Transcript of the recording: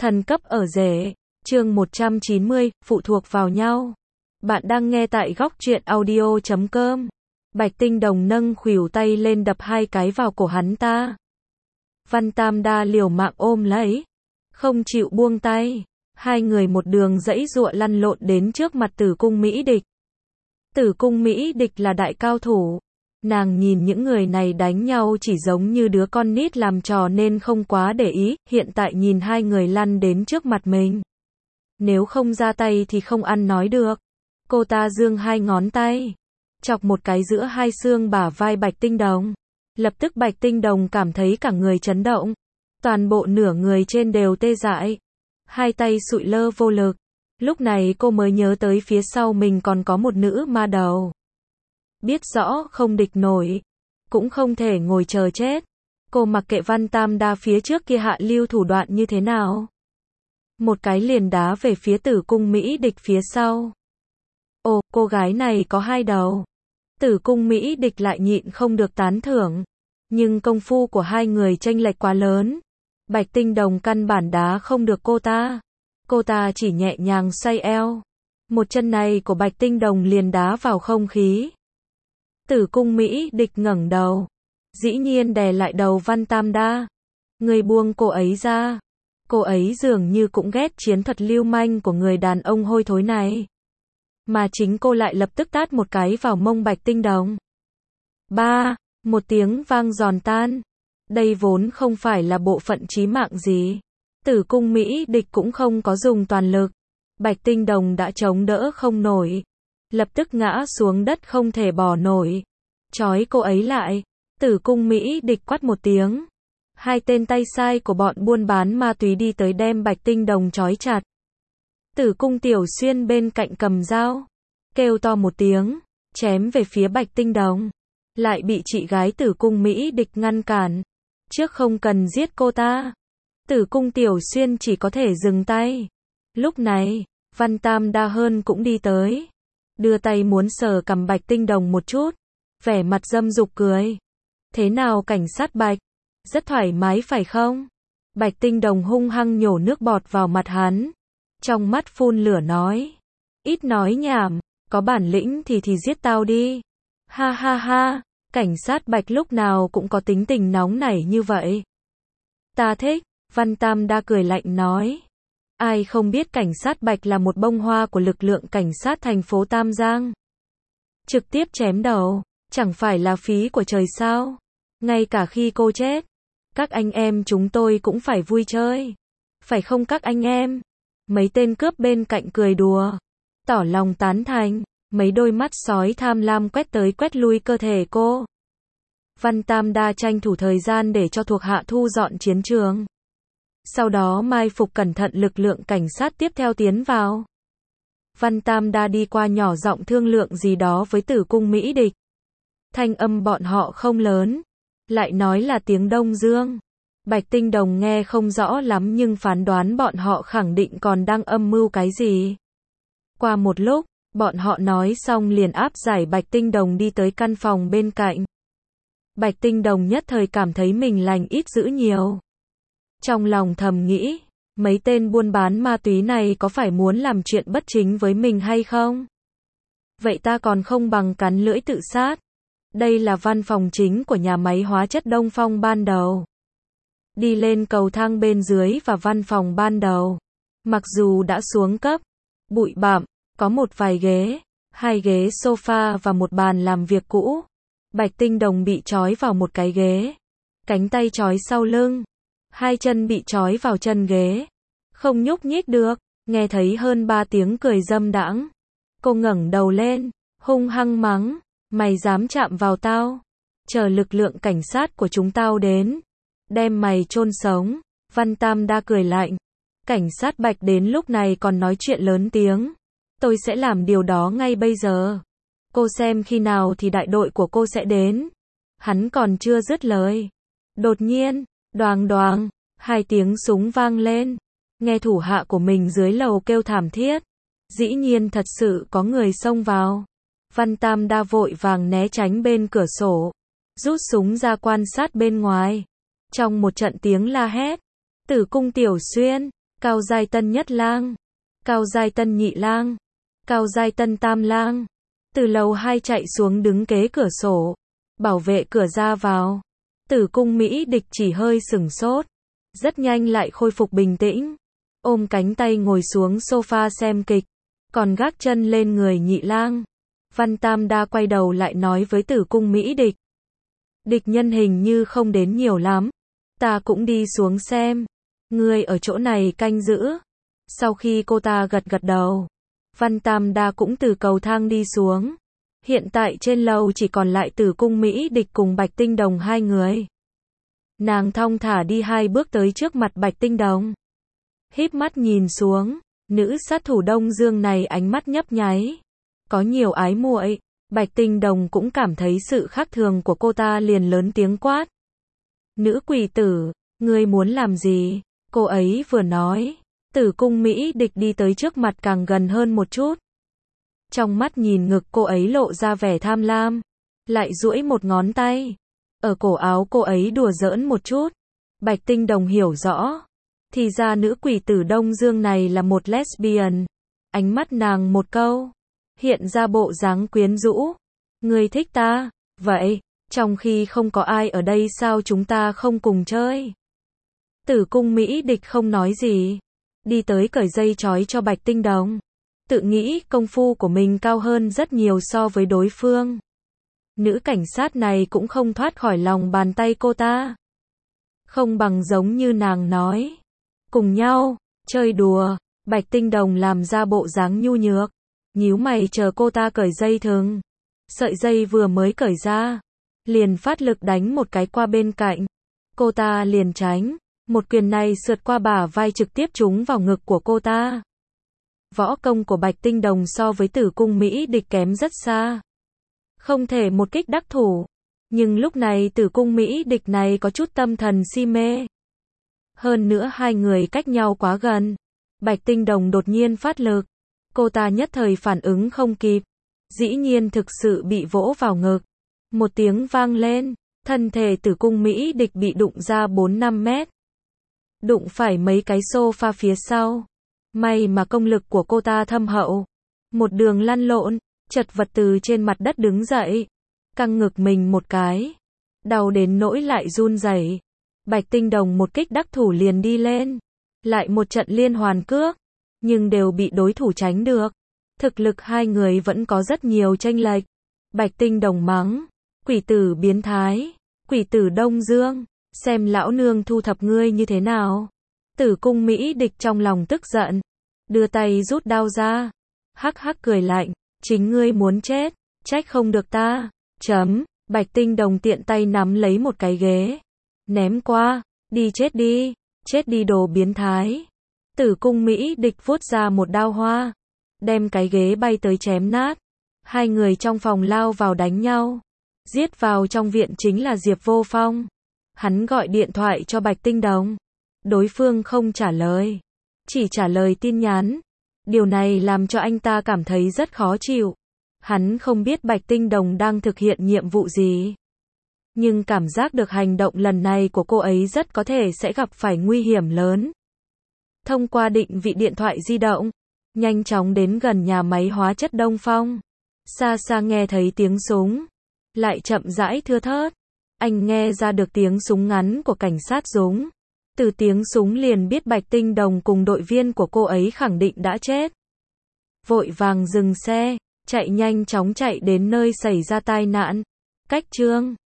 Thần cấp ở rể, chương 190, phụ thuộc vào nhau. Bạn đang nghe tại góc truyện audio.com. Bạch Tinh Đồng nâng khuỷu tay lên đập 2 cái vào cổ hắn ta. Văn Tam Đa liều mạng ôm lấy, không chịu buông tay. Hai người một đường giãy giụa lăn lộn đến trước mặt Tử Cung Mỹ Địch. Tử Cung Mỹ Địch là đại cao thủ. Nàng nhìn những người này đánh nhau chỉ giống như đứa con nít làm trò nên không quá để ý, hiện tại nhìn hai người lăn đến trước mặt mình. Nếu không ra tay thì không ăn nói được. Cô ta giương 2 ngón tay, chọc một cái giữa hai xương bả vai Bạch Tinh Đồng. Lập tức Bạch Tinh Đồng cảm thấy cả người chấn động. Toàn bộ nửa người trên đều tê dại. Hai tay sụi lơ vô lực. Lúc này cô mới nhớ tới phía sau mình còn có một nữ ma đầu. Biết rõ không địch nổi, cũng không thể ngồi chờ chết. Cô mặc kệ Văn Tam Đa phía trước kia hạ lưu thủ đoạn như thế nào. Một cái liền đá về phía Tử Cung Mỹ Địch phía sau. Ồ, cô gái này có 2 đầu. Tử Cung Mỹ Địch lại nhịn không được tán thưởng. Nhưng công phu của hai người chênh lệch quá lớn. Bạch Tinh Đồng căn bản đá không được cô ta. Cô ta chỉ nhẹ nhàng xoay eo. Một chân này của Bạch Tinh Đồng liền đá vào không khí. Tử Cung Mỹ Địch ngẩng đầu, dĩ nhiên đè lại đầu Văn Tam Đa. Người buông cô ấy ra. Cô ấy dường như cũng ghét chiến thuật lưu manh của người đàn ông hôi thối này. Mà chính cô lại lập tức tát một cái vào mông Bạch Tinh Đồng. Ba, một tiếng vang giòn tan. Đây vốn không phải là bộ phận chí mạng gì. Tử Cung Mỹ Địch cũng không có dùng toàn lực. Bạch Tinh Đồng đã chống đỡ không nổi. Lập tức ngã xuống đất không thể bò nổi. Trói cô ấy lại. Tử Cung Mỹ Địch quát một tiếng. 2 tên tay sai của bọn buôn bán ma túy đi tới đem Bạch Tinh Đồng trói chặt. Tử Cung Tiểu Xuyên bên cạnh cầm dao, kêu to một tiếng, chém về phía Bạch Tinh Đồng. Lại bị chị gái Tử Cung Mỹ Địch ngăn cản. Trước không cần giết cô ta. Tử Cung Tiểu Xuyên chỉ có thể dừng tay. Lúc này, Văn Tam Đa Hơn cũng đi tới. Đưa tay muốn sờ cằm Bạch Tinh Đồng một chút. Vẻ mặt dâm dục cười. Thế nào cảnh sát Bạch? Rất thoải mái phải không? Bạch Tinh Đồng hung hăng nhổ nước bọt vào mặt hắn. Trong mắt phun lửa nói. Ít nói nhảm, có bản lĩnh thì giết tao đi. Ha ha ha, cảnh sát Bạch lúc nào cũng có tính tình nóng nảy như vậy. Ta thích, Văn Tam Đa cười lạnh nói. Ai không biết cảnh sát Bạch là một bông hoa của lực lượng cảnh sát thành phố Tam Giang. Trực tiếp chém đầu, chẳng phải là phí của trời sao? Ngay cả khi cô chết, các anh em chúng tôi cũng phải vui chơi. Phải không các anh em? Mấy tên cướp bên cạnh cười đùa, tỏ lòng tán thành. Mấy đôi mắt sói tham lam quét tới quét lui cơ thể cô. Văn Tam Đa tranh thủ thời gian để cho thuộc hạ thu dọn chiến trường. Sau đó mai phục cẩn thận lực lượng cảnh sát tiếp theo tiến vào. Văn Tam Đa đi qua nhỏ giọng thương lượng gì đó với Tử Cung Mỹ Địch. Thanh âm bọn họ không lớn, lại nói là tiếng Đông Dương. Bạch Tinh Đồng nghe không rõ lắm nhưng phán đoán bọn họ khẳng định còn đang âm mưu cái gì. Qua một lúc, bọn họ nói xong liền áp giải Bạch Tinh Đồng đi tới căn phòng bên cạnh. Bạch Tinh Đồng nhất thời cảm thấy mình lành ít dữ nhiều. Trong lòng thầm nghĩ, mấy tên buôn bán ma túy này có phải muốn làm chuyện bất chính với mình hay không? Vậy ta còn không bằng cắn lưỡi tự sát. Đây là văn phòng chính của nhà máy hóa chất Đông Phong ban đầu. Đi lên cầu thang bên dưới và văn phòng ban đầu. Mặc dù đã xuống cấp, bụi bặm, có một vài ghế, 2 ghế sofa và một bàn làm việc cũ. Bạch Tinh Đồng bị trói vào một cái ghế. Cánh tay trói sau lưng. 2 chân bị trói vào chân ghế. Không nhúc nhích được. Nghe thấy hơn 3 tiếng cười dâm đãng. Cô ngẩng đầu lên, hung hăng mắng. Mày dám chạm vào tao? Chờ lực lượng cảnh sát của chúng tao đến. Đem mày chôn sống. Văn Tam Đa cười lạnh. Cảnh sát Bạch đến lúc này còn nói chuyện lớn tiếng. Tôi sẽ làm điều đó ngay bây giờ. Cô xem khi nào thì đại đội của cô sẽ đến. Hắn còn chưa dứt lời. Đột nhiên, đoàng đoàng, 2 tiếng súng vang lên. Nghe thủ hạ của mình dưới lầu kêu thảm thiết. Dĩ nhiên thật sự có người xông vào. Văn Tam Đa vội vàng né tránh bên cửa sổ. Rút súng ra quan sát bên ngoài. Trong một trận tiếng la hét. Tử Cung Tiểu Xuyên, Cao giai tân nhất lang, cao giai tân nhị lang, cao giai tân tam lang. Từ lầu 2 chạy xuống đứng kế cửa sổ, bảo vệ cửa ra vào. Tử cung Mỹ Địch chỉ hơi sửng sốt, rất nhanh lại khôi phục bình tĩnh, ôm cánh tay ngồi xuống sofa xem kịch, còn gác chân lên người nhị lang. Văn Tam Đa quay đầu lại nói với Tử cung Mỹ Địch. Địch nhân hình như không đến nhiều lắm, ta cũng đi xuống xem, ngươi ở chỗ này canh giữ. Sau khi cô ta gật gật đầu, Văn Tam Đa cũng từ cầu thang đi xuống. Hiện tại trên lầu chỉ còn lại Tử cung Mỹ Địch cùng Bạch Tinh Đồng hai người. Nàng thong thả đi 2 bước tới trước mặt Bạch Tinh Đồng, híp mắt nhìn xuống, nữ sát thủ Đông Dương này ánh mắt nhấp nháy, có nhiều ái muội. Bạch Tinh Đồng cũng cảm thấy sự khác thường của cô ta, liền lớn tiếng quát. Nữ quỷ tử, ngươi muốn làm gì? Cô ấy vừa nói, Tử cung Mỹ Địch đi tới trước mặt càng gần hơn một chút. Trong mắt nhìn ngực cô ấy lộ ra vẻ tham lam, lại duỗi một ngón tay ở cổ áo cô ấy đùa giỡn một chút. Bạch Tinh Đồng hiểu rõ, thì ra nữ quỷ tử Đông Dương này là một lesbian. Ánh mắt nàng một câu, hiện ra bộ dáng quyến rũ. Ngươi thích ta, vậy, trong khi không có ai ở đây sao chúng ta không cùng chơi? Tử cung Mỹ Địch không nói gì, đi tới cởi dây trói cho Bạch Tinh Đồng. Tự nghĩ công phu của mình cao hơn rất nhiều so với đối phương. Nữ cảnh sát này cũng không thoát khỏi lòng bàn tay cô ta. Không bằng giống như nàng nói, cùng nhau chơi đùa. Bạch Tinh Đồng làm ra bộ dáng nhu nhược, nhíu mày chờ cô ta cởi dây thừng. Sợi dây vừa mới cởi ra, liền phát lực đánh một cái qua bên cạnh. Cô ta liền tránh, một quyền này sượt qua bả vai trực tiếp trúng vào ngực của cô ta. Võ công của Bạch Tinh Đồng so với Tử cung Mỹ Địch kém rất xa, không thể một kích đắc thủ. Nhưng lúc này Tử cung Mỹ Địch này có chút tâm thần si mê. Hơn nữa hai người cách nhau quá gần. Bạch Tinh Đồng đột nhiên phát lực, cô ta nhất thời phản ứng không kịp, dĩ nhiên thực sự bị vỗ vào ngực. Một tiếng vang lên, thân thể Tử cung Mỹ Địch bị đụng ra 4-5 mét. Đụng phải mấy cái sofa phía sau. May mà công lực của cô ta thâm hậu. Một đường lăn lộn, chật vật từ trên mặt đất đứng dậy, căng ngực mình một cái, đau đến nỗi lại run rẩy. Bạch Tinh Đồng một kích đắc thủ liền đi lên, lại một trận liên hoàn cước, nhưng đều bị đối thủ tránh được. Thực lực hai người vẫn có rất nhiều chênh lệch. Bạch Tinh Đồng mắng, quỷ tử biến thái, quỷ tử Đông Dương, xem lão nương thu thập ngươi như thế nào. Tử cung Mỹ Địch trong lòng tức giận, đưa tay rút đao ra, hắc hắc cười lạnh, chính ngươi muốn chết, trách không được ta. Bạch Tinh Đồng tiện tay nắm lấy một cái ghế, ném qua, đi chết đi đồ biến thái. Tử cung Mỹ Địch vuốt ra một đao hoa, đem cái ghế bay tới chém nát. Hai người trong phòng lao vào đánh nhau. Giết vào trong viện chính là Diệp Vô Phong. Hắn gọi điện thoại cho Bạch Tinh Đồng, đối phương không trả lời, chỉ trả lời tin nhắn. Điều này làm cho anh ta cảm thấy rất khó chịu. Hắn không biết Bạch Tinh Đồng đang thực hiện nhiệm vụ gì, nhưng cảm giác được hành động lần này của cô ấy rất có thể sẽ gặp phải nguy hiểm lớn. Thông qua định vị điện thoại di động, nhanh chóng đến gần nhà máy hóa chất Đông Phong. Xa xa nghe thấy tiếng súng, lại chậm rãi thưa thớt. Anh nghe ra được tiếng súng ngắn của cảnh sát Dũng. Từ tiếng súng liền biết Bạch Tinh Đồng cùng đội viên của cô ấy khẳng định đã chết. Vội vàng dừng xe, chạy nhanh chóng chạy đến nơi xảy ra tai nạn. Cách chương